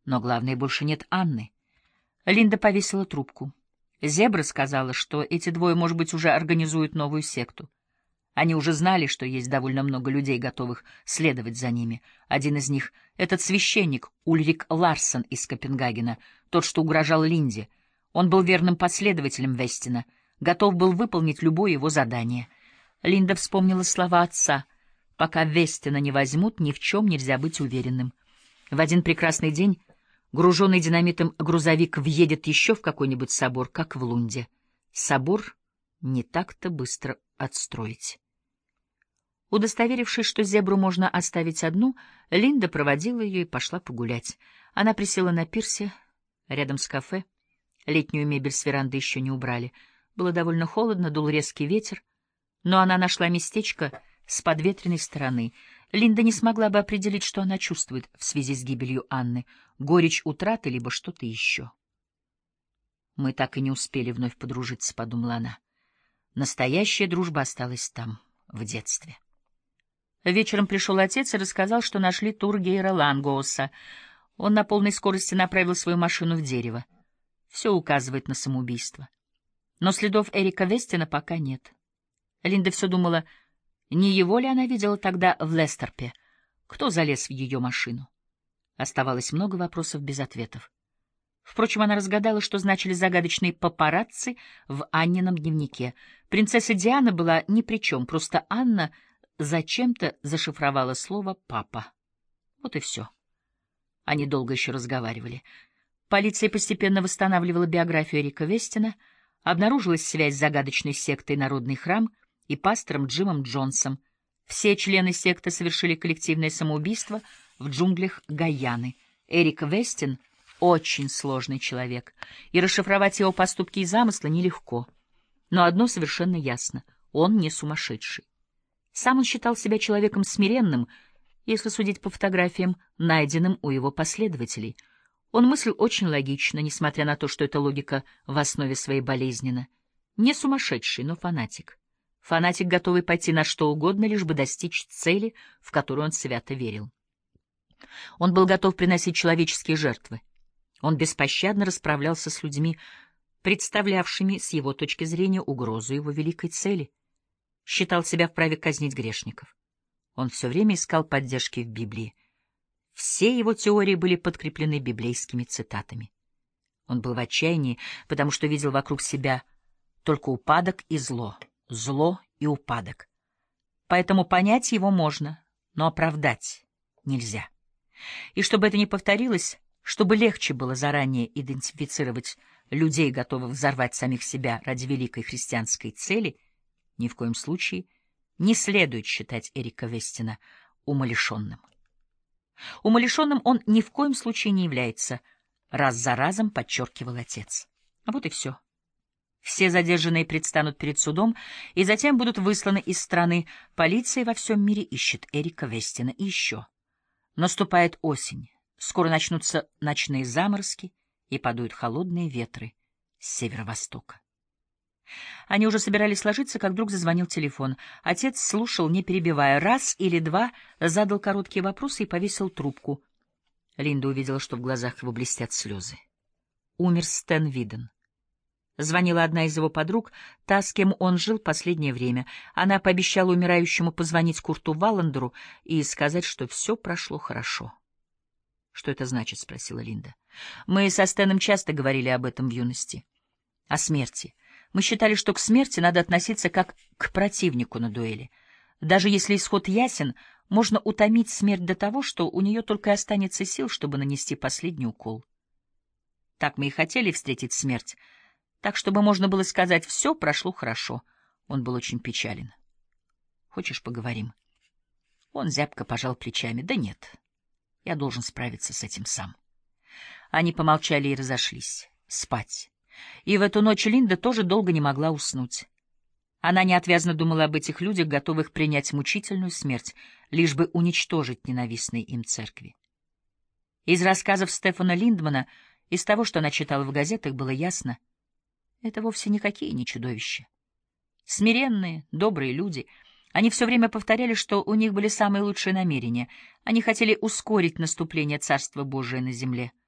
Но главное, больше нет Анны. Линда повесила трубку. Зебра сказала, что эти двое, может быть, уже организуют новую секту. Они уже знали, что есть довольно много людей, готовых следовать за ними. Один из них — этот священник Ульрик Ларсон из Копенгагена, тот, что угрожал Линде. Он был верным последователем Вестина, готов был выполнить любое его задание. Линда вспомнила слова отца: «Пока Вестина не возьмут, ни в чем нельзя быть уверенным». В один прекрасный день груженный динамитом грузовик въедет еще в какой-нибудь собор, как в Лунде. Собор не так-то быстро отстроить. Удостоверившись, что зебру можно оставить одну, Линда проводила ее и пошла погулять. Она присела на пирсе, рядом с кафе. Летнюю мебель с веранды еще не убрали. Было довольно холодно, дул резкий ветер, но она нашла местечко с подветренной стороны. Линда не смогла бы определить, что она чувствует в связи с гибелью Анны: горечь утраты, либо что-то еще. «Мы так и не успели вновь подружиться», — подумала она. Настоящая дружба осталась там, в детстве. Вечером пришел отец и рассказал, что нашли Тургейра Лангооса. Он на полной скорости направил свою машину в дерево. Все указывает на самоубийство. Но следов Эрика Вестина пока нет. Линда все думала, не его ли она видела тогда в Лестерпе? Кто залез в ее машину? Оставалось много вопросов без ответов. Впрочем, она разгадала, что значили загадочные папарацци в Аннином дневнике. Принцесса Диана была ни при чем, просто Анна зачем-то зашифровала слово «папа». Вот и все. Они долго еще разговаривали. Полиция постепенно восстанавливала биографию Эрика Вестина. Обнаружилась связь с загадочной сектой «Народный храм» и пастором Джимом Джонсом. Все члены секты совершили коллективное самоубийство в джунглях Гайаны. Эрик Вестин — очень сложный человек, и расшифровать его поступки и замыслы нелегко. Но одно совершенно ясно — он не сумасшедший. Сам он считал себя человеком смиренным, если судить по фотографиям, найденным у его последователей. Он мыслил очень логично, несмотря на то, что эта логика в основе своей болезненна. Не сумасшедший, но фанатик. Фанатик, готовый пойти на что угодно, лишь бы достичь цели, в которую он свято верил. Он был готов приносить человеческие жертвы. Он беспощадно расправлялся с людьми, представлявшими с его точки зрения угрозу его великой цели. Считал себя вправе казнить грешников. Он все время искал поддержки в Библии. Все его теории были подкреплены библейскими цитатами. Он был в отчаянии, потому что видел вокруг себя только упадок и зло, зло и упадок. Поэтому понять его можно, но оправдать нельзя. И чтобы это не повторилось, чтобы легче было заранее идентифицировать людей, готовых взорвать самих себя ради великой христианской цели, ни в коем случае не следует считать Эрика Вестина умалишенным. Умалишенным он ни в коем случае не является, раз за разом подчеркивал отец. Вот и все. Все задержанные предстанут перед судом и затем будут высланы из страны. Полиция во всем мире ищет Эрика Вестина. И еще. Наступает осень. Скоро начнутся ночные заморозки и подуют холодные ветры с северо-востока. Они уже собирались ложиться, как вдруг зазвонил телефон. Отец слушал, не перебивая. Раз или два задал короткие вопросы и повесил трубку. Линда увидела, что в глазах его блестят слезы. Умер Стэн Виден. Звонила одна из его подруг, та, с кем он жил последнее время. Она пообещала умирающему позвонить Курту Валландеру и сказать, что все прошло хорошо. — Что это значит? — спросила Линда. — Мы со Стэном часто говорили об этом в юности. О смерти. Мы считали, что к смерти надо относиться как к противнику на дуэли. Даже если исход ясен, можно утомить смерть до того, что у нее только и останется сил, чтобы нанести последний укол. Так мы и хотели встретить смерть, так, чтобы можно было сказать, все прошло хорошо. Он был очень печален. Хочешь, поговорим? Он зябко пожал плечами. Да нет, я должен справиться с этим сам. Они помолчали и разошлись. Спать. И в эту ночь Линда тоже долго не могла уснуть. Она неотвязно думала об этих людях, готовых принять мучительную смерть, лишь бы уничтожить ненавистные им церкви. Из рассказов Стефана Линдмана, из того, что она читала в газетах, было ясно — это вовсе никакие не чудовища. Смиренные, добрые люди. Они все время повторяли, что у них были самые лучшие намерения. Они хотели ускорить наступление Царства Божия на земле.